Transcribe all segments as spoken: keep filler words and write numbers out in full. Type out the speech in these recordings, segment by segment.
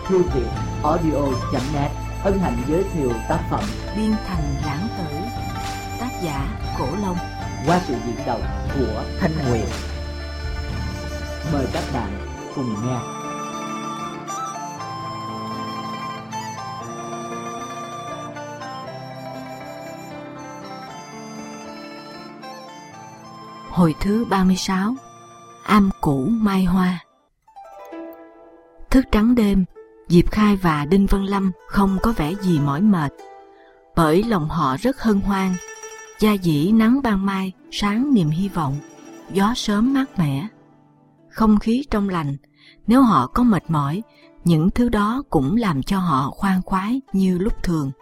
thư viện audio chấm net hân hạnh giới thiệu tác phẩm Biên Thành Lãng Tử, tác giả Cổ Long, qua sự diễn đọc của Thanh Nguyệt. Mời các bạn cùng nghe. Hồi thứ ba mươi sáu. Am cũ mai hoa. Thức trắng đêm, Diệp Khai và Đinh Vân Lâm không có vẻ gì mỏi mệt, bởi lòng họ rất hân hoan. Da dĩ nắng ban mai sáng niềm hy vọng, gió sớm mát mẻ, không khí trong lành. Nếu họ có mệt mỏi, những thứ đó cũng làm cho họ khoan khoái như lúc thường.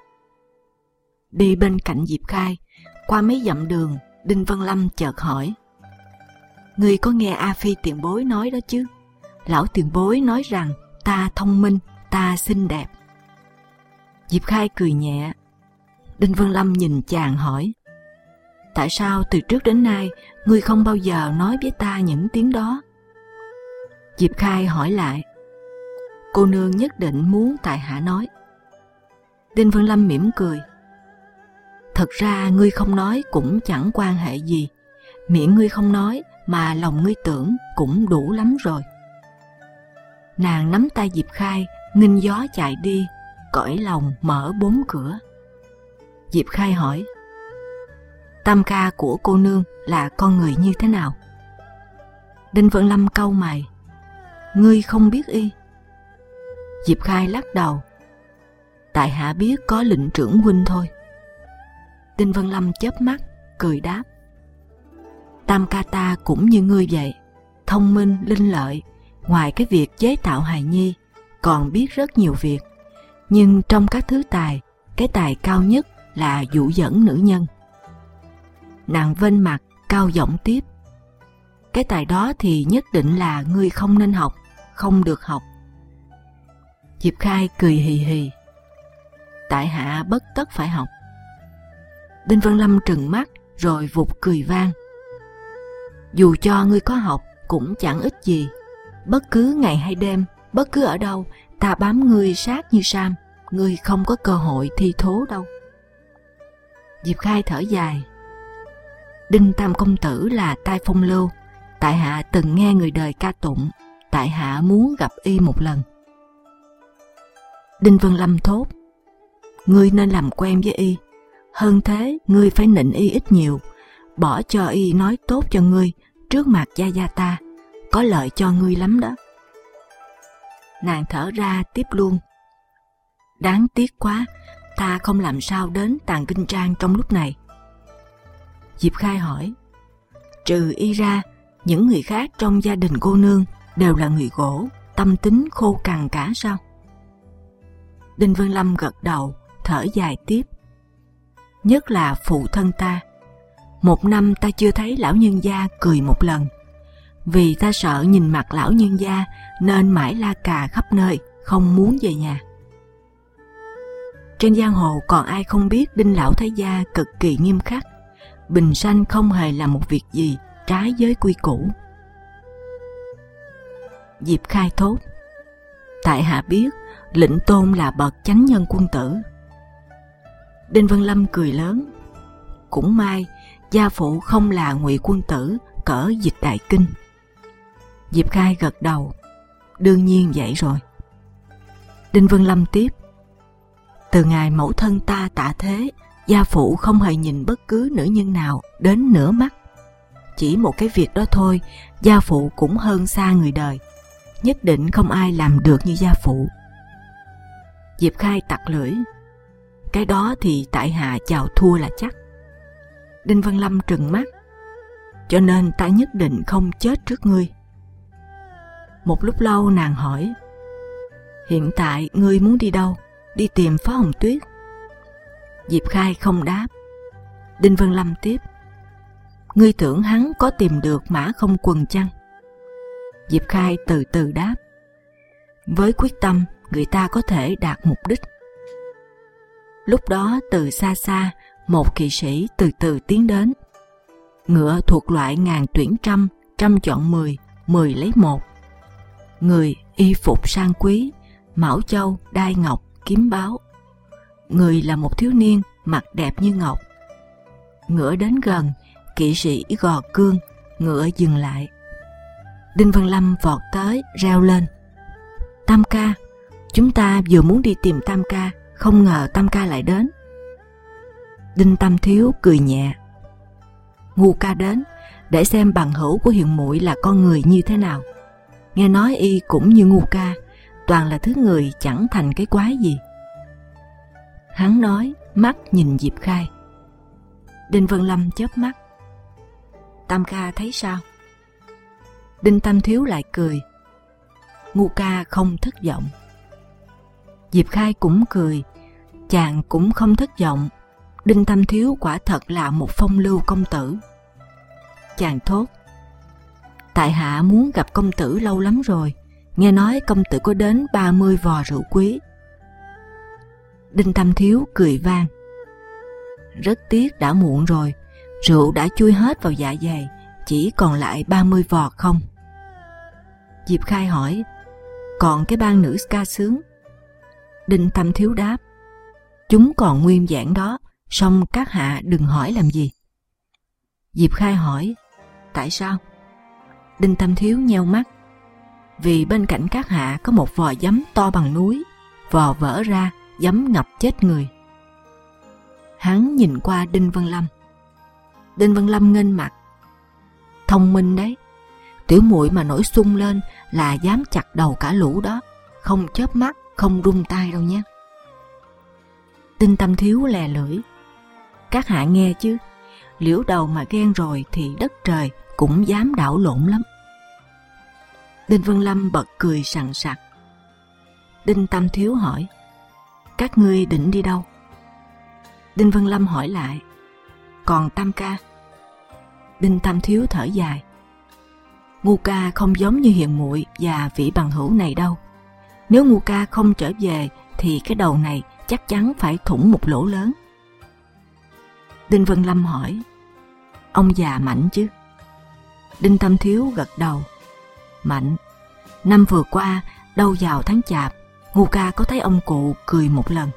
Đi bên cạnh Diệp Khai, qua mấy dặm đường, Đinh Vân Lâm chợt hỏi: "Ngươi có nghe A Phi tiền bối nói đó chứ? Lão tiền bối nói rằng ta thông minh, ta xinh đẹp." Diệp Khai cười nhẹ. Đinh Vân Lâm nhìn chàng hỏi: "Tại sao từ trước đến nay ngươi không bao giờ nói với ta những tiếng đó?" Diệp Khai hỏi lại: "Cô nương nhất định muốn tại hạ nói." Đinh Vân Lâm mỉm cười: "Thật ra ngươi không nói cũng chẳng quan hệ gì, miệng ngươi không nói mà lòng ngươi tưởng cũng đủ lắm rồi." Nàng nắm tay Diệp Khai, nghênh gió chạy đi, cõi lòng mở bốn cửa. Diệp Khai hỏi: "Tam ca của cô nương là con người như thế nào?" Đinh Vân Lâm cau mày: "Ngươi không biết y?" Diệp Khai lắc đầu: "Tại hạ biết có lệnh trưởng huynh thôi." Đinh Vân Lâm chớp mắt, cười đáp: "Tam ca ta cũng như ngươi vậy, thông minh, linh lợi, ngoài cái việc chế tạo hài nhi, còn biết rất nhiều việc. Nhưng trong các thứ tài, cái tài cao nhất là dụ dẫn nữ nhân." Nàng vênh mặt, cao giọng tiếp: "Cái tài đó thì nhất định là ngươi không nên học, không được học." Diệp Khai cười hì hì: "Tại hạ bất tất phải học." Đinh Vân Lâm trừng mắt rồi vụt cười vang: "Dù cho ngươi có học cũng chẳng ích gì. Bất cứ ngày hay đêm, bất cứ ở đâu, ta bám ngươi sát như sam, ngươi không có cơ hội thi thố đâu." Diệp Khai thở dài: "Đinh Tam công tử là tai phong lưu, tại hạ từng nghe người đời ca tụng, tại hạ muốn gặp y một lần." Đinh Vân Lâm thốt: "Ngươi nên làm quen với y. Hơn thế, ngươi phải nịnh y ít nhiều, bỏ cho y nói tốt cho ngươi trước mặt gia gia ta, có lợi cho ngươi lắm đó." Nàng thở ra tiếp luôn: "Đáng tiếc quá, ta không làm sao đến Tàng Kinh Trang trong lúc này." Diệp Khai hỏi: "Trừ y ra, những người khác trong gia đình cô nương đều là người gỗ, tâm tính khô cằn cả sao?" Đinh Vân Lâm gật đầu, thở dài tiếp: "Nhất là phụ thân ta. Một năm ta chưa thấy lão nhân gia cười một lần. Vì ta sợ nhìn mặt lão nhân gia nên mãi la cà khắp nơi, không muốn về nhà." Trên giang hồ còn ai không biết Đinh lão thái gia cực kỳ nghiêm khắc, bình sanh không hề làm một việc gì trái với quy củ. Diệp Khai thốt: "Tại hạ biết lệnh tôn là bậc chánh nhân quân tử." Đinh Vân Lâm cười lớn: "Cũng may gia phụ không là ngụy quân tử cỡ Dịch Đại Kinh." Diệp Khai gật đầu: "Đương nhiên vậy rồi." Đinh Vân Lâm tiếp: "Từ ngày mẫu thân ta tạ thế, gia phụ không hề nhìn bất cứ nữ nhân nào đến nửa mắt. Chỉ một cái việc đó thôi, gia phụ cũng hơn xa người đời. Nhất định không ai làm được như gia phụ." Diệp Khai tặc lưỡi: "Cái đó thì tại hạ chào thua là chắc." Đinh Vân Lâm trừng mắt: "Cho nên ta nhất định không chết trước ngươi." Một lúc lâu nàng hỏi: "Hiện tại ngươi muốn đi đâu? Đi tìm Phó Hồng Tuyết?" Diệp Khai không đáp. Đinh Vân Lâm tiếp: "Ngươi tưởng hắn có tìm được Mã Không Quần chăng?" Diệp Khai từ từ đáp: "Với quyết tâm, người ta có thể đạt mục đích." Lúc đó từ xa xa, một kỵ sĩ từ từ tiến đến. Ngựa thuộc loại ngàn tuyển trăm, trăm chọn mười, mười lấy một. Người y phục sang quý, mão châu, đai ngọc, kiếm báo. Người là một thiếu niên, mặt đẹp như ngọc. Ngựa đến gần, kỵ sĩ gò cương, ngựa dừng lại. Đinh Văn Lâm vọt tới, reo lên: Tam ca, chúng ta vừa muốn đi tìm Tam ca, không ngờ Tam ca lại đến. Đinh Tam Thiếu cười nhẹ: Ngu ca đến để xem bằng hữu của hiền muội là con người như thế nào. Nghe nói y cũng như ngu ca, toàn là thứ người chẳng thành cái quái gì. Hắn nói, mắt nhìn Diệp Khai. Đinh Văn Lâm chớp mắt: Tam ca thấy sao? Đinh Tam Thiếu lại cười: Ngu ca không thất vọng. Diệp Khai cũng cười, chàng cũng không thất vọng. Đinh Tam Thiếu quả thật là một phong lưu công tử. Chàng thốt: Tại hạ muốn gặp công tử lâu lắm rồi, nghe nói công tử có đến ba mươi vò rượu quý. Đinh Tam Thiếu cười vang: Rất tiếc đã muộn rồi, rượu đã chui hết vào dạ dày, chỉ còn lại ba mươi vò không. Diệp Khai hỏi: Còn cái ban nữ ca sướng? Đinh Tam Thiếu đáp: Chúng còn nguyên vẹn đó, song các hạ đừng hỏi làm gì. Diệp Khai hỏi: Tại sao? Đinh Tam Thiếu nheo mắt: Vì bên cạnh các hạ có một vò giấm to bằng núi, vò vỡ ra, giấm ngập chết người. Hắn nhìn qua Đinh Văn Lâm. Đinh Văn Lâm nghênh mặt: Thông minh đấy, tiểu muội mà nổi xung lên là dám chặt đầu cả lũ đó, không chớp mắt, không rung tay đâu nhé. Đinh Tam Thiếu lè lưỡi: Các hạ nghe chứ, liễu đầu mà ghen rồi thì đất trời cũng dám đảo lộn lắm. Đinh Văn Lâm bật cười sằng sặc. Đinh Tam Thiếu hỏi: Các ngươi định đi đâu? Đinh Văn Lâm hỏi lại: Còn Tam ca? Đinh Tam Thiếu thở dài: Ngu ca không giống như hiền muội và vị bằng hữu này đâu. Nếu ngu ca không trở về thì cái đầu này chắc chắn phải thủng một lỗ lớn. Đinh Văn Lâm hỏi: Ông già mạnh chứ? Đinh Tam Thiếu gật đầu: Mạnh. Năm vừa qua, đâu vào tháng chạp, ngu ca có thấy ông cụ cười một lần.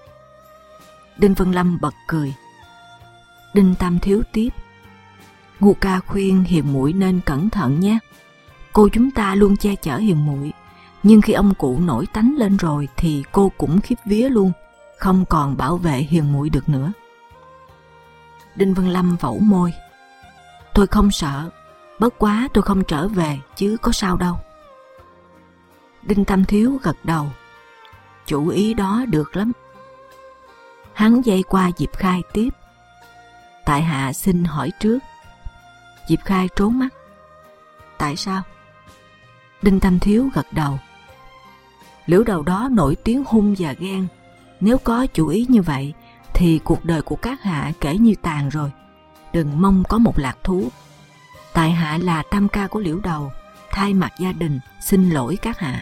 Đinh Văn Lâm bật cười. Đinh Tam Thiếu tiếp: Ngu ca khuyên hiền muội nên cẩn thận nhé. Cô chúng ta luôn che chở hiền muội, nhưng khi ông cụ nổi tánh lên rồi thì cô cũng khiếp vía luôn, không còn bảo vệ hiền muội được nữa. Đinh Văn Lâm vẩu môi: Tôi không sợ, bất quá tôi không trở về chứ có sao đâu. Đinh Tam Thiếu gật đầu: Chủ ý đó được lắm. Hắn dây qua Diệp Khai tiếp: Tại hạ xin hỏi trước. Diệp Khai trốn mắt: Tại sao? Đinh Tam Thiếu gật đầu: Liễu đầu đó nổi tiếng hung và ghen, nếu có chủ ý như vậy thì cuộc đời của các hạ kể như tàn rồi, đừng mong có một lạc thú. Tại hạ là tam ca của Liễu đầu, thay mặt gia đình xin lỗi các hạ.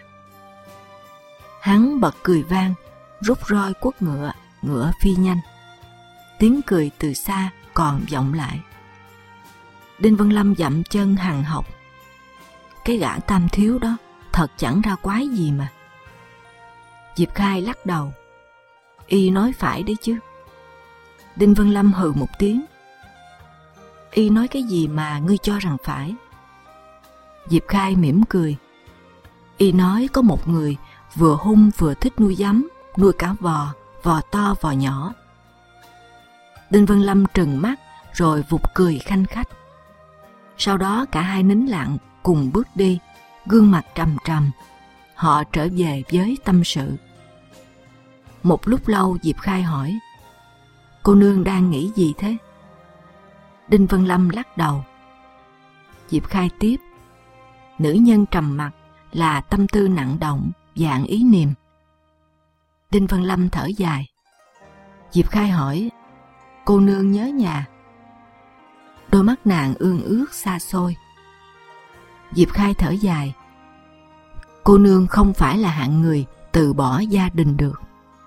Hắn bật cười vang, rút roi quất ngựa, ngựa phi nhanh. Tiếng cười từ xa còn vọng lại. Đinh Văn Lâm dậm chân hằn học: Cái gã Tam Thiếu đó thật chẳng ra quái gì mà. Diệp Khai lắc đầu: Y nói phải đấy chứ. Đinh Văn Lâm hừ một tiếng: Y nói cái gì mà ngươi cho rằng phải? Diệp Khai mỉm cười: Y nói có một người vừa hung vừa thích nuôi giấm, nuôi cả vò, vò to vò nhỏ. Đinh Văn Lâm trừng mắt rồi vụt cười khanh khách. Sau đó cả hai nín lặng cùng bước đi, gương mặt trầm trầm. Họ trở về với tâm sự. Một lúc lâu Diệp Khai hỏi: Cô nương đang nghĩ gì thế? Đinh Văn Lâm lắc đầu. Diệp Khai tiếp: Nữ nhân trầm mặc là tâm tư nặng động, dạng ý niệm. Đinh Văn Lâm thở dài. Diệp Khai hỏi: Cô nương nhớ nhà? Đôi mắt nàng ương ước xa xôi. Diệp Khai thở dài: Cô nương không phải là hạng người từ bỏ gia đình được.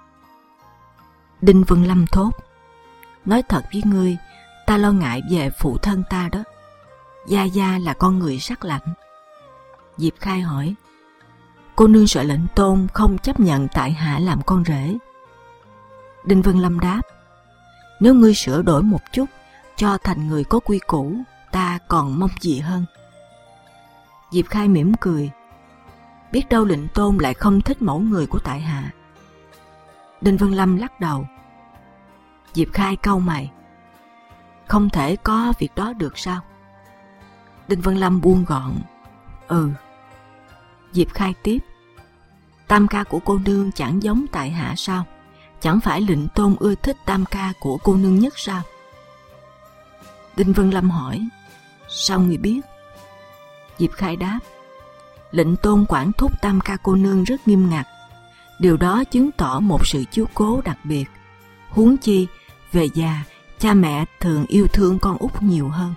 Đinh Văn Lâm thốt: Nói thật với ngươi, ta lo ngại về phụ thân ta đó. Gia Gia là con người sắc lạnh. Diệp Khai hỏi: Cô nương sợ lệnh tôn không chấp nhận tại hạ làm con rể. Đinh Vân Lâm đáp: Nếu ngươi sửa đổi một chút, cho thành người có quy củ, ta còn mong gì hơn. Diệp Khai mỉm cười: Biết đâu lệnh tôn lại không thích mẫu người của tại hạ. Đinh Vân Lâm lắc đầu. Diệp Khai cau mày: Không thể có việc đó được sao? Đinh Vân Lâm buông gọn: Ừ. Diệp Khai tiếp: Tam ca của cô nương chẳng giống tại hạ sao? Chẳng phải lệnh tôn ưa thích tam ca của cô nương nhất sao? Đinh Vân Lâm hỏi: Sao người biết? Diệp Khai đáp: Lệnh tôn quản thúc tam ca cô nương rất nghiêm ngặt. Điều đó chứng tỏ một sự chiếu cố đặc biệt. Huống chi về già, cha mẹ thường yêu thương con út nhiều hơn.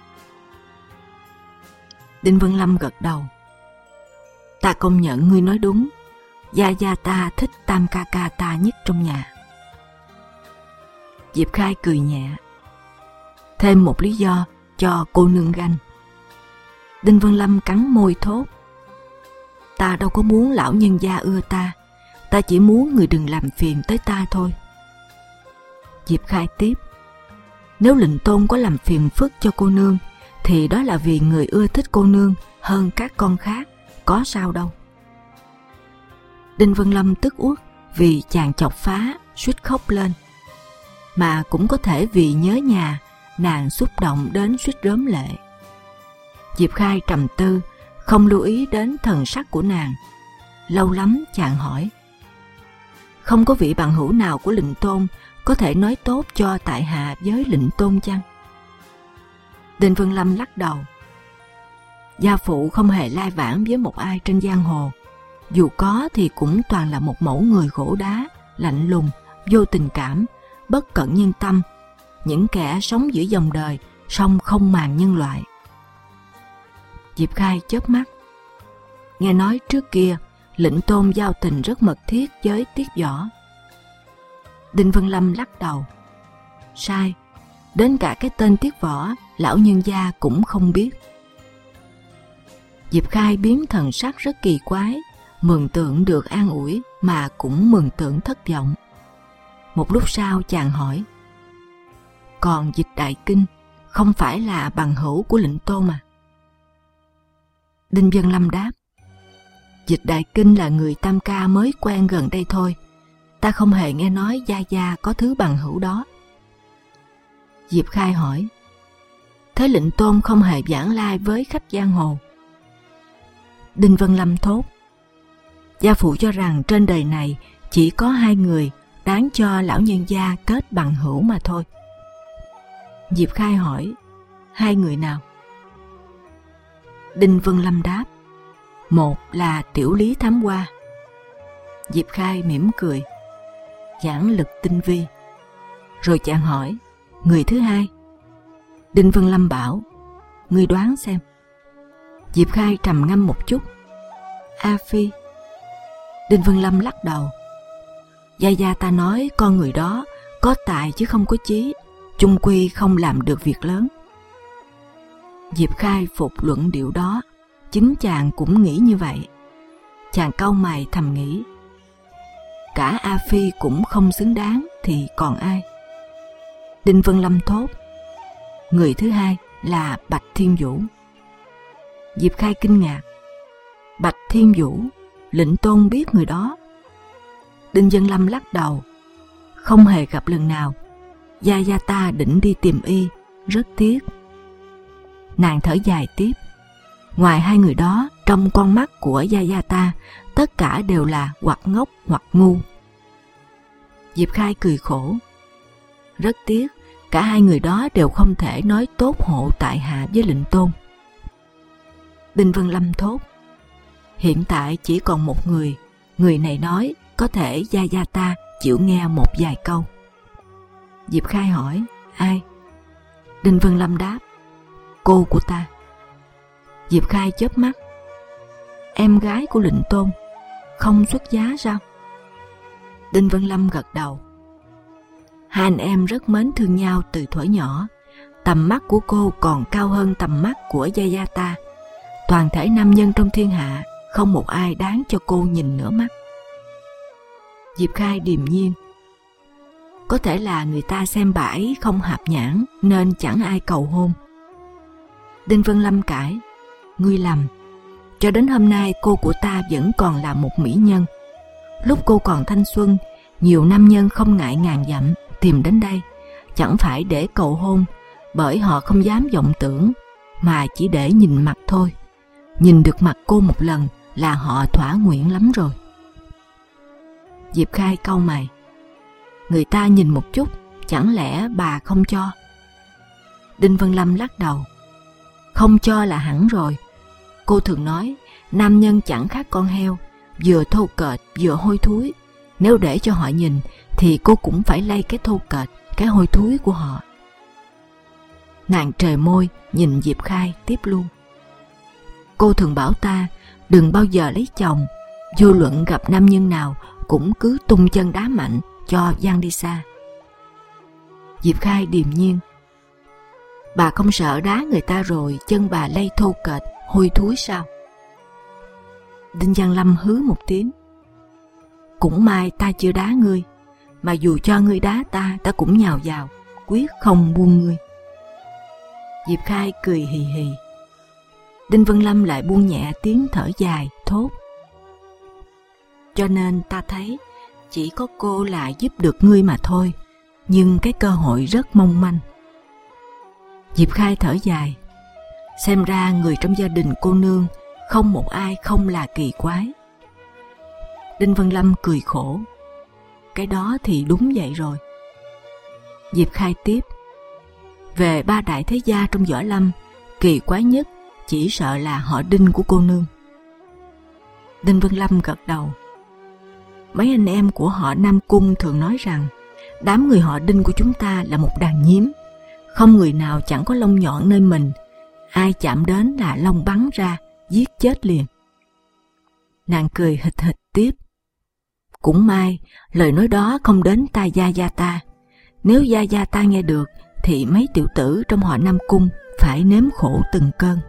Đinh Vân Lâm gật đầu: Ta công nhận ngươi nói đúng. Gia gia ta thích tam ca ca ta nhất trong nhà. Diệp Khai cười nhẹ: Thêm một lý do cho cô nương ganh. Đinh Vân Lâm cắn môi thốt: Ta đâu có muốn lão nhân gia ưa ta, ta chỉ muốn người đừng làm phiền tới ta thôi. Diệp Khai tiếp: Nếu lệnh tôn có làm phiền phức cho cô nương, thì đó là vì người ưa thích cô nương hơn các con khác, có sao đâu. Đinh Vân Lâm tức uất vì chàng chọc phá, suýt khóc lên. Mà cũng có thể vì nhớ nhà, nàng xúc động đến suýt rớm lệ. Diệp Khai trầm tư, không lưu ý đến thần sắc của nàng. Lâu lắm chàng hỏi: Không có vị bằng hữu nào của lệnh tôn có thể nói tốt cho tại hạ với lệnh tôn chăng? Đinh Vân Lâm lắc đầu: Gia phụ không hề lai vãng với một ai trên giang hồ. Dù có thì cũng toàn là một mẫu người gỗ đá, lạnh lùng, vô tình cảm, bất cận nhân tâm, những kẻ sống giữa dòng đời, song không màng nhân loại. Diệp Khai chớp mắt: Nghe nói trước kia lệnh tôn giao tình rất mật thiết với Tiết Võ. Đinh Vân Lâm lắc đầu: Sai, đến cả cái tên Tiết Võ lão nhân gia cũng không biết. Diệp Khai biến thần sắc rất kỳ quái, mường tượng được an ủi mà cũng mường tượng thất vọng. Một lúc sau chàng hỏi: Còn Dịch Đại Kinh không phải là bằng hữu của lệnh tôn mà? Đinh Vân Lâm đáp: Dịch Đại Kinh là người tam ca mới quen gần đây thôi. Ta không hề nghe nói gia gia có thứ bằng hữu đó. Diệp Khai hỏi: Thế lệnh tôn không hề vãng lai với khách giang hồ? Đinh Vân Lâm thốt: Gia phụ cho rằng trên đời này chỉ có hai người đáng cho lão nhân gia kết bằng hữu mà thôi. Diệp Khai hỏi: Hai người nào? Đinh Vân Lâm đáp: Một là Tiểu Lý Thám Hoa. Diệp Khai mỉm cười: Giảng lực tinh vi. Rồi chàng hỏi: Người thứ hai? Đinh Vân Lâm bảo: Ngươi đoán xem. Diệp Khai trầm ngâm một chút: A Phi. Đinh Vân Lâm lắc đầu: Gia gia ta nói con người đó có tài chứ không có chí, chung quy không làm được việc lớn. Diệp Khai phục luận điệu đó, chính chàng cũng nghĩ như vậy. Chàng cau mày thầm nghĩ: Cả A Phi cũng không xứng đáng thì còn ai? Đinh Vân Lâm thốt: Người thứ hai là Bạch Thiên Vũ. Diệp Khai kinh ngạc: Bạch Thiên Vũ, lệnh tôn biết người đó? Đinh Vân Lâm lắc đầu: Không hề gặp lần nào. Gia gia ta định đi tìm y, rất tiếc. Nàng thở dài tiếp: Ngoài hai người đó, trong con mắt của gia gia ta, tất cả đều là hoặc ngốc hoặc ngu. Diệp Khai cười khổ: Rất tiếc, cả hai người đó đều không thể nói tốt hộ tại hạ với lệnh tôn. Đinh Vân Lâm thốt: Hiện tại chỉ còn một người, người này nói có thể gia gia ta chịu nghe một vài câu. Diệp Khai hỏi: Ai? Đinh Vân Lâm đáp: Cô của ta. Diệp Khai chớp mắt: Em gái của lệnh tôn, không xuất giá sao? Đinh Vân Lâm gật đầu: Hai anh em rất mến thương nhau từ thuở nhỏ. Tầm mắt của cô còn cao hơn tầm mắt của gia gia ta. Toàn thể nam nhân trong thiên hạ không một ai đáng cho cô nhìn nửa mắt. Diệp Khai điềm nhiên. Có thể là người ta xem bà ấy không hạp nhãn nên chẳng ai cầu hôn. Đinh Vân Lâm cãi. Ngươi lầm. Cho đến hôm nay cô của ta vẫn còn là một mỹ nhân. Lúc cô còn thanh xuân, nhiều nam nhân không ngại ngàn dặm tìm đến đây, chẳng phải để cầu hôn, bởi họ không dám vọng tưởng, mà chỉ để nhìn mặt thôi. Nhìn được mặt cô một lần là họ thỏa nguyện lắm rồi. Diệp Khai cau mày. Người ta nhìn một chút, chẳng lẽ bà không cho? Đinh Vân Lâm lắc đầu. Không cho là hẳn rồi. Cô thường nói, nam nhân chẳng khác con heo, vừa thô kệch vừa hôi thối. Nếu để cho họ nhìn, thì cô cũng phải lay cái thô kệch, cái hôi thối của họ. Nàng trề môi, nhìn Diệp Khai tiếp luôn. Cô thường bảo ta, đừng bao giờ lấy chồng, vô luận gặp nam nhân nào cũng cứ tung chân đá mạnh cho văng đi xa. Diệp Khai điềm nhiên. Bà không sợ đá người ta rồi chân bà lay thô kệch, hôi thối sao? Đinh Văn Lâm hứ một tiếng. Cũng may ta chưa đá ngươi, mà dù cho ngươi đá ta, ta cũng nhào vào, quyết không buông ngươi. Diệp Khai cười hì hì. Đinh Vân Lâm lại buông nhẹ tiếng thở dài, thốt. Cho nên ta thấy chỉ có cô là giúp được ngươi mà thôi, nhưng cái cơ hội rất mong manh. Diệp Khai thở dài. Xem ra người trong gia đình cô nương không một ai không là kỳ quái. Đinh Vân Lâm cười khổ. Cái đó thì đúng vậy rồi. Diệp Khai tiếp. Về ba đại thế gia trong võ lâm, kỳ quái nhất chỉ sợ là họ Đinh của cô nương. Đinh Vân Lâm gật đầu. Mấy anh em của họ Nam Cung thường nói rằng đám người họ Đinh của chúng ta là một đàn nhím, không người nào chẳng có lông nhọn nơi mình, ai chạm đến là lông bắn ra, giết chết liền. Nàng cười hịch hịch tiếp. Cũng may lời nói đó không đến tai gia gia ta. Nếu gia gia ta nghe được thì mấy tiểu tử trong họ Nam Cung phải nếm khổ từng cơn.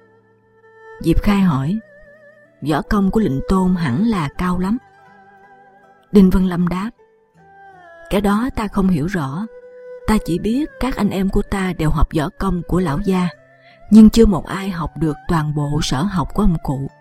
Diệp Khai hỏi. Võ công của Lệnh Tôn hẳn là cao lắm. Đinh Vân Lâm đáp. Cái đó ta không hiểu rõ. Ta chỉ biết các anh em của ta đều học võ công của lão gia, nhưng chưa một ai học được toàn bộ sở học của ông cụ.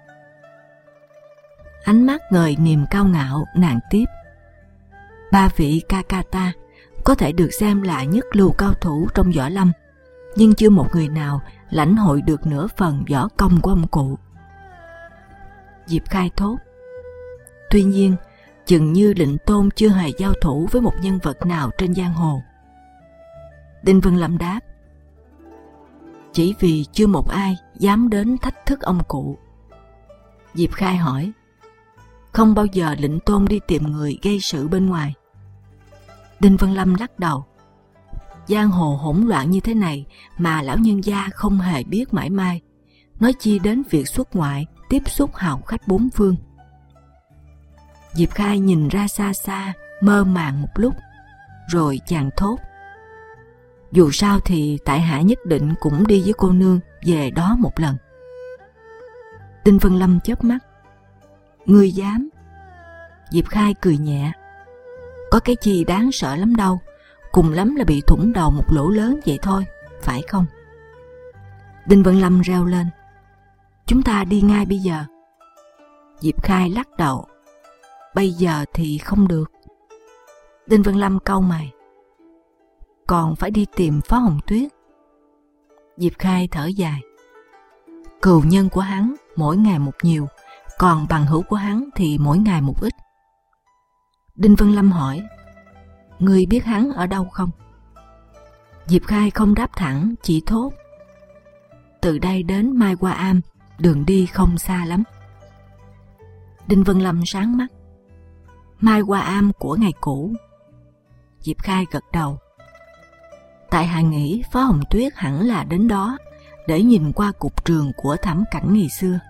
Ánh mắt ngời niềm cao ngạo, nàng tiếp. Ba vị ca ca ta có thể được xem là nhất lưu cao thủ trong võ lâm, nhưng chưa một người nào lãnh hội được nửa phần võ công của ông cụ. Diệp Khai thốt. Tuy nhiên, chừng như Lệnh Tôn chưa hề giao thủ với một nhân vật nào trên giang hồ. Đinh Vân Lâm đáp. Chỉ vì chưa một ai dám đến thách thức ông cụ. Diệp Khai hỏi. Không bao giờ Lệnh Tôn đi tìm người gây sự bên ngoài? Đinh Vân Lâm lắc đầu. Giang hồ hỗn loạn như thế này mà lão nhân gia không hề biết mãi mai, nói chi đến việc xuất ngoại tiếp xúc hào khách bốn phương. Diệp Khai nhìn ra xa xa, mơ màng một lúc, rồi chàng thốt. Dù sao thì tại hạ nhất định cũng đi với cô nương về đó một lần. Đinh Vân Lâm chớp mắt. Ngươi dám? Diệp Khai cười nhẹ. Có cái gì đáng sợ lắm đâu, cùng lắm là bị thủng đầu một lỗ lớn vậy thôi, phải không? Đinh Vân Lâm reo lên. Chúng ta đi ngay bây giờ. Diệp Khai lắc đầu. Bây giờ thì không được. Đinh Vân Lâm cau mày. Còn phải đi tìm Phó Hồng Tuyết. Diệp Khai thở dài. Cừu nhân của hắn mỗi ngày một nhiều, còn bằng hữu của hắn thì mỗi ngày một ít. Đinh Vân Lâm hỏi. Ngươi biết hắn ở đâu không? Diệp Khai không đáp thẳng, chỉ thốt. Từ đây đến Mai Hoa Am, đường đi không xa lắm. Đinh Vân Lâm sáng mắt. Mai Hoa Am của ngày cũ. Diệp Khai gật đầu. Tại hạ nghĩ Phó Hồng Tuyết hẳn là đến đó để nhìn qua cục trường của thảm cảnh ngày xưa.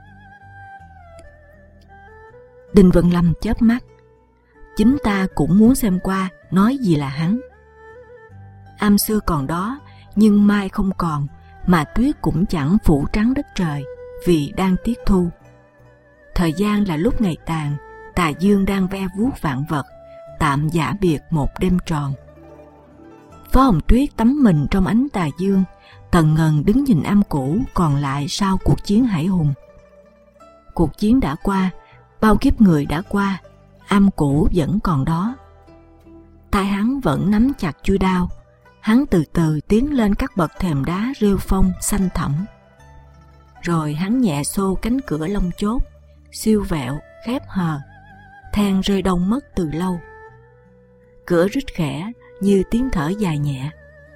Đinh Vân Lâm chớp mắt. Chính ta cũng muốn xem qua, nói gì là hắn. Am xưa còn đó, nhưng mai không còn, mà tuyết cũng chẳng phủ trắng đất trời, vì đang tiết thu. Thời gian là lúc ngày tàn, tà dương đang ve vuốt vạn vật, tạm giả biệt một đêm tròn. Phó Hồng Tuyết tắm mình trong ánh tà dương, tần ngần đứng nhìn am cũ còn lại sau cuộc chiến hải hùng. Cuộc chiến đã qua, bao kiếp người đã qua, am cũ vẫn còn đó. Tay hắn vẫn nắm chặt chuôi đao, hắn từ từ tiến lên các bậc thềm đá rêu phong xanh thẳm. Rồi hắn nhẹ xô cánh cửa lông chốt, siêu vẹo, khép hờ, than rơi đông mất từ lâu. Cửa rít khẽ như tiếng thở dài nhẹ.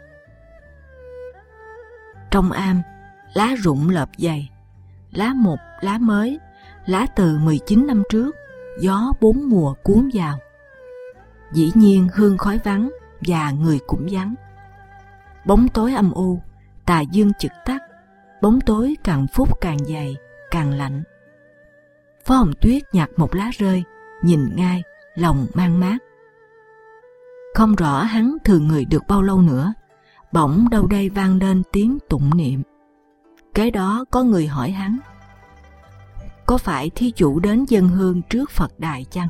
Trong am, lá rụng lợp dày, lá mục, lá mới, lá từ mười chín năm trước, gió bốn mùa cuốn vào. Dĩ nhiên hương khói vắng và người cũng vắng. Bóng tối âm u, tà dương chực tắt, bóng tối càng phút càng dày, càng lạnh. Phó Hồng Tuyết nhặt một lá rơi, nhìn ngay, lòng mang mát. Không rõ hắn thường người được bao lâu nữa, bỗng đâu đây vang lên tiếng tụng niệm. Kế đó có người hỏi hắn: có phải thí chủ đến dâng hương trước Phật đài chăng?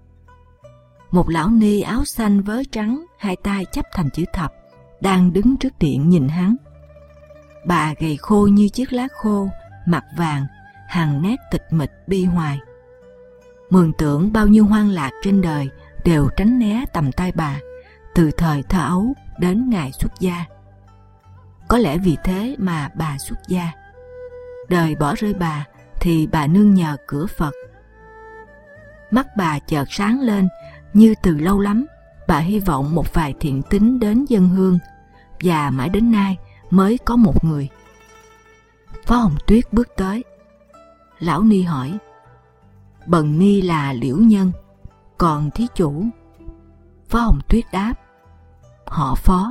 Một lão ni áo xanh vớ trắng, hai tay chắp thành chữ thập, đang đứng trước điện nhìn hắn. Bà gầy khô như chiếc lá khô, mặt vàng, hàng nét tịch mịch bi hoài. Mường tượng bao nhiêu hoang lạc trên đời đều tránh né tầm tay bà, từ thời thơ ấu đến ngày xuất gia. Có lẽ vì thế mà bà xuất gia. Đời bỏ rơi bà thì bà nương nhờ cửa Phật. Mắt bà chợt sáng lên, như từ lâu lắm bà hy vọng một vài thiện tín đến dâng hương, và mãi đến nay mới có một người. Phó Hồng Tuyết bước tới. Lão ni hỏi: bần ni là Liễu Nhân, còn thí chủ? Phó Hồng Tuyết đáp: họ Phó.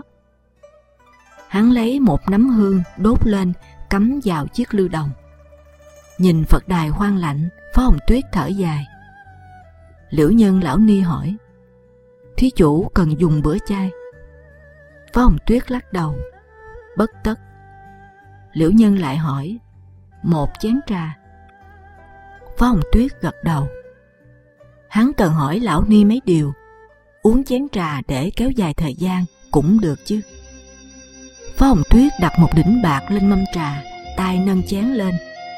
Hắn lấy một nắm hương đốt lên, cắm vào chiếc lư đồng. Nhìn Phật đài hoang lạnh, Phó Hồng Tuyết thở dài. Liễu Nhân lão ni hỏi: thí chủ cần dùng bữa chay? Phó Hồng Tuyết lắc đầu: bất tất. Liễu Nhân lại hỏi: một chén trà? Phó Hồng Tuyết gật đầu. Hắn cần hỏi lão ni mấy điều, uống chén trà để kéo dài thời gian cũng được chứ. Phó Hồng Tuyết đặt một đỉnh bạc lên mâm trà, tay nâng chén lên.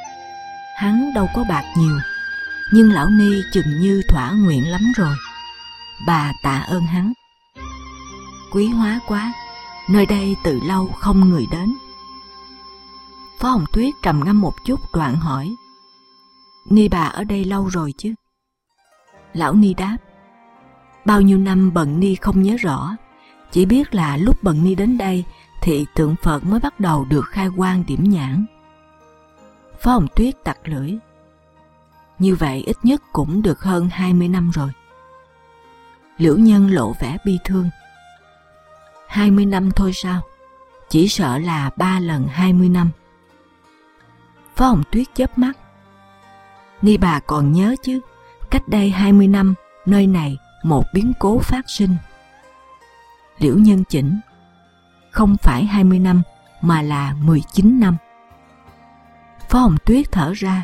Hắn đâu có bạc nhiều, nhưng lão ni chừng như thỏa nguyện lắm rồi. Bà tạ ơn hắn. Quý hóa quá, nơi đây từ lâu không người đến. Phó Hồng Tuyết trầm ngâm một chút đoạn hỏi: ni bà ở đây lâu rồi chứ? Lão ni đáp: bao nhiêu năm bần ni không nhớ rõ, chỉ biết là lúc bần ni đến đây thì tượng Phật mới bắt đầu được khai quang điểm nhãn. Phó Hồng Tuyết tặc lưỡi: như vậy ít nhất cũng được hơn hai mươi năm rồi. Liễu Nhân lộ vẻ bi thương: hai mươi năm thôi sao? Chỉ sợ là ba lần hai mươi năm. Phó Hồng Tuyết chớp mắt: ni bà còn nhớ chứ, cách đây hai mươi năm nơi này một biến cố phát sinh. Liễu Nhân chỉnh: không phải hai mươi năm mà là mười chín năm. Phó Hồng Tuyết thở ra: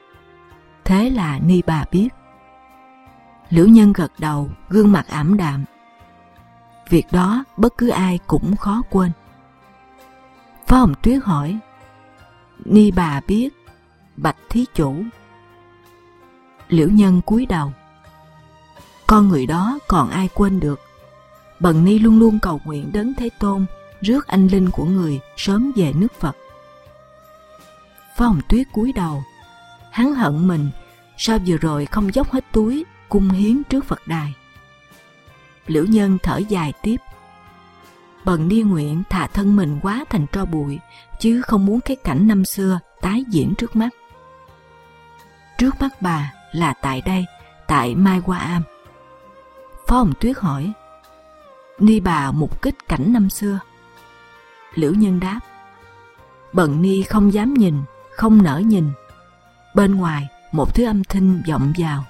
thế là ni bà biết. Liễu Nhân gật đầu, gương mặt ảm đạm: việc đó bất cứ ai cũng khó quên. Phó Hồng Tuyết hỏi: ni bà biết, bạch thí chủ? Liễu Nhân cúi đầu: con người đó còn ai quên được. Bần ni luôn luôn cầu nguyện Đấng Thế Tôn rước anh linh của người sớm về nước Phật. Phó Hồng Tuyết cúi đầu. Hắn hận mình sao vừa rồi không dốc hết túi cung hiến trước Phật đài. Liễu Nhân thở dài tiếp: bần ni nguyện thà thân mình quá thành tro bụi, chứ không muốn cái cảnh năm xưa tái diễn trước mắt. Trước mắt bà là tại đây, tại Mai Hoa Am. Phó Hồng Tuyết hỏi: ni bà mục kích cảnh năm xưa? Liễu Nhân đáp: bần ni không dám nhìn, không nỡ nhìn. Bên ngoài một thứ âm thanh vọng vào.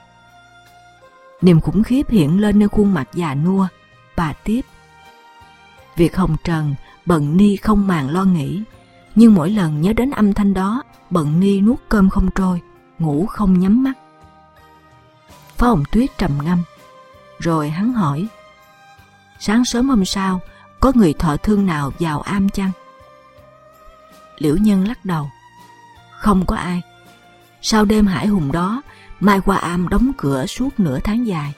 Niềm khủng khiếp hiện lên nơi khuôn mặt già nua. Bà tiếp: việc hồng trần bần ni không màng lo nghĩ, nhưng mỗi lần nhớ đến âm thanh đó, bần ni nuốt cơm không trôi, ngủ không nhắm mắt. Phó Hồng Tuyết trầm ngâm, rồi hắn hỏi: sáng sớm hôm sau có người thọ thương nào vào am chăng? Liễu Nhân lắc đầu: không có ai. Sau đêm hải hùng đó, Mai qua am đóng cửa suốt nửa tháng dài.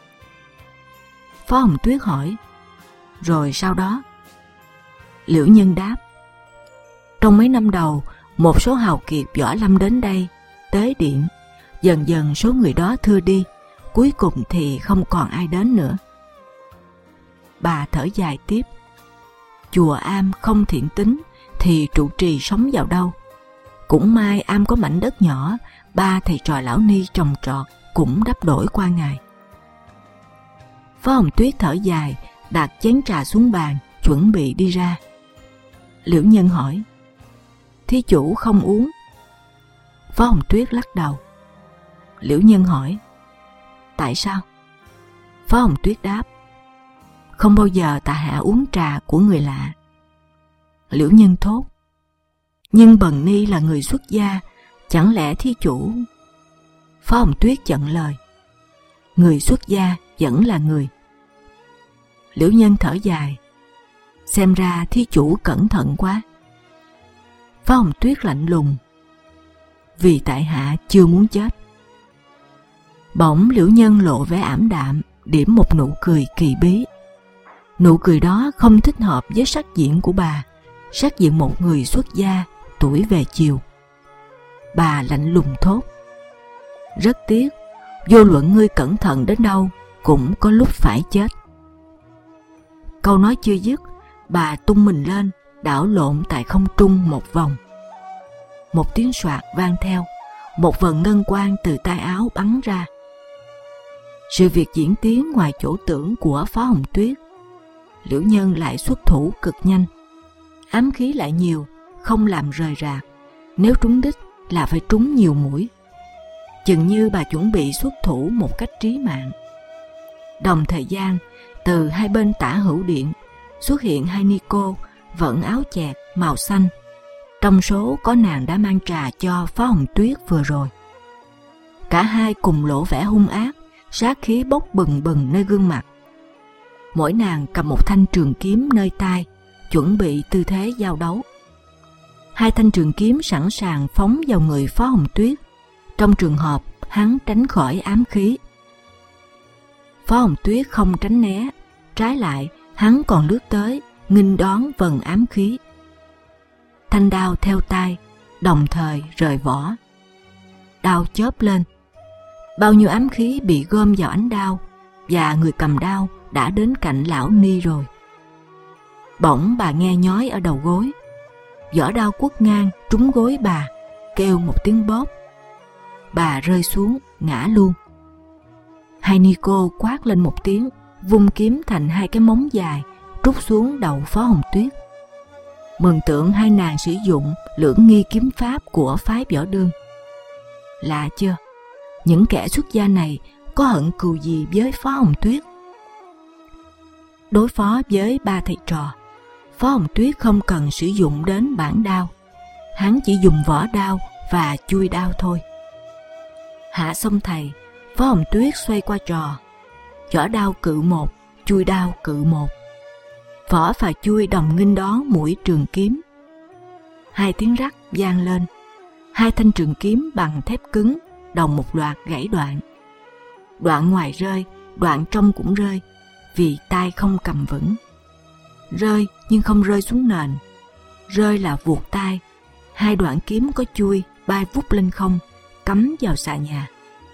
Phó Hồng Tuyết hỏi: rồi sau đó? Liễu Nhân đáp: trong mấy năm đầu, một số hào kiệt võ lâm đến đây tế điện, dần dần số người đó thưa đi, cuối cùng thì không còn ai đến nữa. Bà thở dài tiếp: chùa am không thiện tính thì trụ trì sống vào đâu? Cũng may am có mảnh đất nhỏ, ba thầy trò lão ni trồng trọt cũng đắp đổi qua ngày. Phó Hồng Tuyết thở dài, đặt chén trà xuống bàn, chuẩn bị đi ra. Liễu Nhân hỏi: thí chủ không uống? Phó Hồng Tuyết lắc đầu. Liễu Nhân hỏi: tại sao? Phó Hồng Tuyết đáp: không bao giờ tại hạ uống trà của người lạ. Liễu Nhân thốt: nhưng Bần Ni là người xuất gia, chẳng lẽ thí chủ? Phó Hồng Tuyết chặn lời: người xuất gia vẫn là người. Liễu Nhân thở dài: xem ra thí chủ cẩn thận quá. Phó Hồng Tuyết lạnh lùng: vì tại hạ chưa muốn chết. Bỗng Liễu Nhân lộ vẻ ảm đạm, điểm một nụ cười kỳ bí. Nụ cười đó không thích hợp với sắc diện của bà, sắc diện một người xuất gia, tuổi về chiều. Bà lạnh lùng thốt: rất tiếc, vô luận ngươi cẩn thận đến đâu cũng có lúc phải chết. Câu nói chưa dứt, bà tung mình lên, đảo lộn tại không trung một vòng. Một tiếng soạt vang theo, một vần ngân quang từ tay áo bắn ra. Sự việc diễn tiến ngoài chỗ tưởng của Phó Hồng Tuyết. Liễu Nhân lại xuất thủ cực nhanh, ám khí lại nhiều, không làm rời rạc. Nếu trúng đích là phải trúng nhiều mũi. Chừng như bà chuẩn bị xuất thủ một cách trí mạng. Đồng thời gian, từ hai bên tả hữu điện xuất hiện hai ni cô vận áo chẹt màu xanh. Trong số có nàng đã mang trà cho Phó Hồng Tuyết vừa rồi. Cả hai cùng lộ vẻ hung ác, sát khí bốc bừng bừng nơi gương mặt. Mỗi nàng cầm một thanh trường kiếm nơi tay, chuẩn bị tư thế giao đấu. Hai thanh trường kiếm sẵn sàng phóng vào người Phó Hồng Tuyết, trong trường hợp hắn tránh khỏi ám khí. Phó Hồng Tuyết không tránh né, trái lại hắn còn lướt tới, nghênh đón vần ám khí. Thanh đao theo tay, đồng thời rời vỏ. Đao chớp lên, bao nhiêu ám khí bị gom vào ánh đao, và người cầm đao đã đến cạnh lão ni rồi. Bỗng bà nghe nhói ở đầu gối, vỏ đao quất ngang trúng gối bà, kêu một tiếng bóp. Bà rơi xuống, ngã luôn. Hai ni cô quát lên một tiếng, vung kiếm thành hai cái móng dài, trút xuống đầu Phó Hồng Tuyết. Mường tượng hai nàng sử dụng lưỡng nghi kiếm pháp của phái Võ Đương. Lạ chưa? Những kẻ xuất gia này có hận cừu gì với Phó Hồng Tuyết? Đối phó với ba thầy trò, Phó Hồng Tuyết không cần sử dụng đến bản đao, hắn chỉ dùng vỏ đao và chui đao thôi. Hạ xong thầy, Phó Hồng Tuyết xoay qua trò, vỏ đao cự một, chui đao cự một. Vỏ và chui đồng nghênh đón mũi trường kiếm. Hai tiếng rắc vang lên, hai thanh trường kiếm bằng thép cứng đồng một loạt gãy đoạn. Đoạn ngoài rơi, đoạn trong cũng rơi, vì tay không cầm vững. Rơi nhưng không rơi xuống nền, rơi là vuột tay. Hai đoạn kiếm có chui bay vút lên không, cắm vào xà nhà.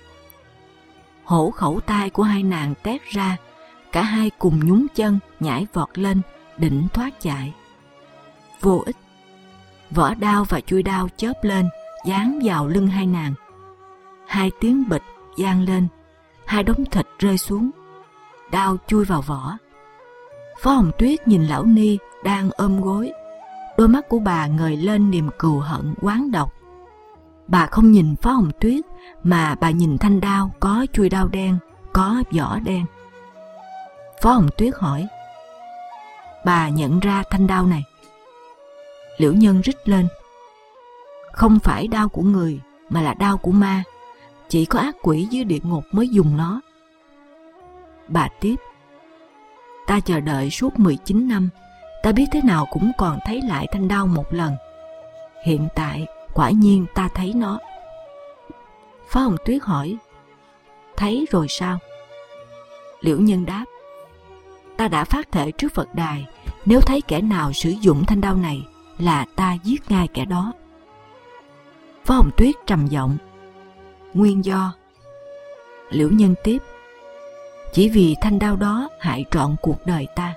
Hổ khẩu tay của hai nàng tét ra, cả hai cùng nhún chân nhảy vọt lên, định thoát chạy. Vô ích, vỏ đao và chui đao chớp lên, giáng vào lưng hai nàng. Hai tiếng bịch vang lên, hai đống thịt rơi xuống, đao chui vào vỏ. Phó Hồng Tuyết nhìn lão ni đang ôm gối, đôi mắt của bà ngời lên niềm cừu hận oán độc. Bà không nhìn Phó Hồng Tuyết, mà bà nhìn thanh đao có chui đao đen, có vỏ đen. Phó Hồng Tuyết hỏi: bà nhận ra thanh đao này? Liễu Nhân rít lên: không phải đao của người, mà là đao của ma. chỉ có ác quỷ dưới địa ngục mới dùng nó. Bà tiếp: ta chờ đợi suốt mười chín năm, ta biết thế nào cũng còn thấy lại thanh đao một lần. Hiện tại quả nhiên ta thấy nó. Phó Hồng Tuyết hỏi: thấy rồi sao? Liễu Nhân đáp: ta đã phát thệ trước Phật đài, nếu thấy kẻ nào sử dụng thanh đao này là ta giết ngay kẻ đó. Phó Hồng Tuyết trầm giọng: nguyên do? Liễu Nhân tiếp: chỉ vì thanh đao đó hại trọn cuộc đời ta.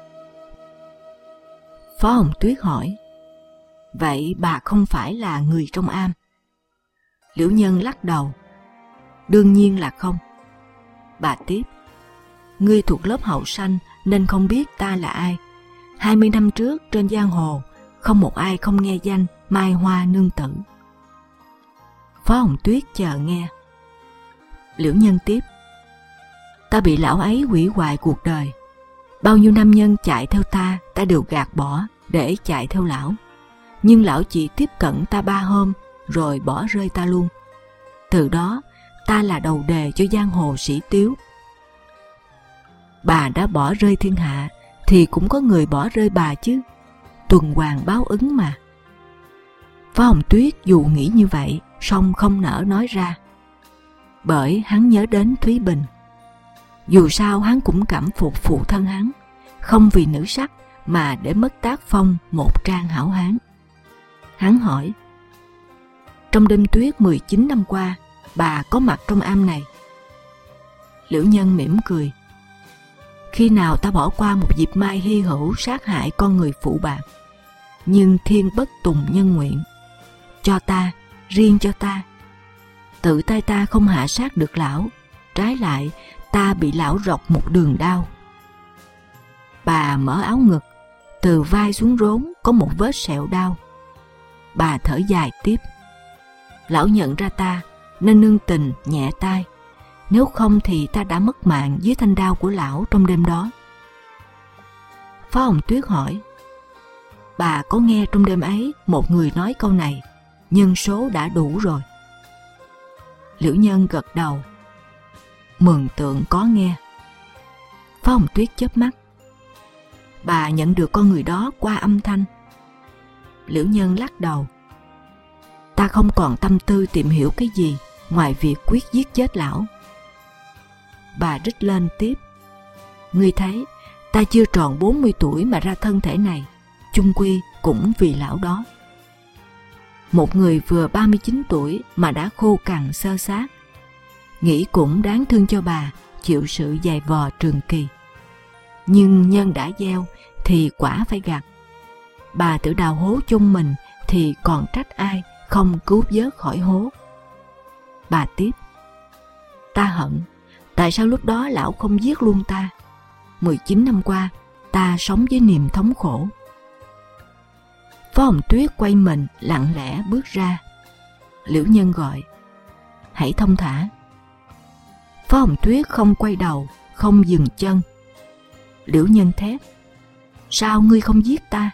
Phó Hồng Tuyết hỏi: vậy bà không phải là người trong am? Liễu Nhân lắc đầu: đương nhiên là không. Bà tiếp: ngươi thuộc lớp hậu sanh nên không biết ta là ai. Hai mươi năm trước trên giang hồ không một ai không nghe danh Mai Hoa nương tử. Phó Hồng Tuyết chờ nghe. Liễu Nhân tiếp: ta bị lão ấy hủy hoại cuộc đời. Bao nhiêu nam nhân chạy theo ta, ta đều gạt bỏ để chạy theo lão. Nhưng lão chỉ tiếp cận ta ba hôm rồi bỏ rơi ta luôn. Từ đó ta là đầu đề cho giang hồ sĩ tiếu. Bà đã bỏ rơi thiên hạ thì cũng có người bỏ rơi bà chứ. Tuần hoàn báo ứng mà. Phó Hồng Tuyết dù nghĩ như vậy song không nỡ nói ra, bởi hắn nhớ đến Thúy Bình. Dù sao hắn cũng cảm phục phụ thân hắn, không vì nữ sắc mà để mất tác phong một trang hảo hán. Hắn hỏi: trong đêm tuyết mười chín năm qua, bà có mặt trong am này? Liễu Nhân mỉm cười: khi nào ta bỏ qua một dịp mai hy hữu sát hại con người phụ bạc? Nhưng thiên bất tùng nhân nguyện. Cho ta, riêng cho ta. Tự tay ta không hạ sát được lão, trái lại ta bị lão rọc một đường đao. Bà mở áo ngực, từ vai xuống rốn có một vết sẹo đau. Bà thở dài tiếp: lão nhận ra ta nên nương tình nhẹ tay, nếu không thì ta đã mất mạng dưới thanh đao của lão trong đêm đó. Phó Hồng Tuyết hỏi: bà có nghe trong đêm ấy một người nói câu này, nhân số đã đủ rồi? Liễu Nhân gật đầu: mường tượng có nghe. Phó Hồng Tuyết chớp mắt: bà nhận được con người đó qua âm thanh? Liễu Nhân lắc đầu: ta không còn tâm tư tìm hiểu cái gì ngoài việc quyết giết chết lão. Bà rít lên tiếp: ngươi thấy, ta chưa tròn bốn mươi tuổi mà ra thân thể này, chung quy cũng vì lão đó. Một người vừa ba mươi chín tuổi mà đã khô cằn xơ xác, nghĩ cũng đáng thương cho bà chịu sự dày vò trường kỳ. Nhưng nhân đã gieo thì quả phải gặt. Bà tự đào hố chôn mình thì còn trách ai không cứu vớt khỏi hố. Bà tiếp: ta hận, tại sao lúc đó lão không giết luôn ta? mười chín năm qua ta sống với niềm thống khổ. Phó Hồng Tuyết quay mình lặng lẽ bước ra. Liễu Nhân gọi: hãy thông thả. Phó Hồng Tuyết không quay đầu, không dừng chân. Liễu Nhân thét: sao ngươi không giết ta?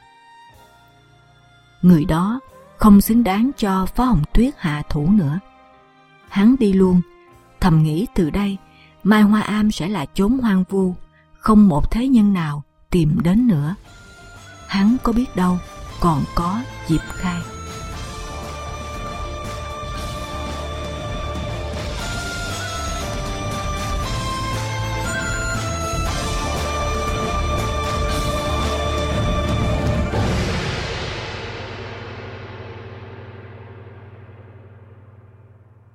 Người đó không xứng đáng cho Phó Hồng Tuyết hạ thủ nữa. Hắn đi luôn, thầm nghĩ từ đây Mai Hoa Am sẽ là chốn hoang vu, không một thế nhân nào tìm đến nữa. Hắn có biết đâu còn có Diệp Khai.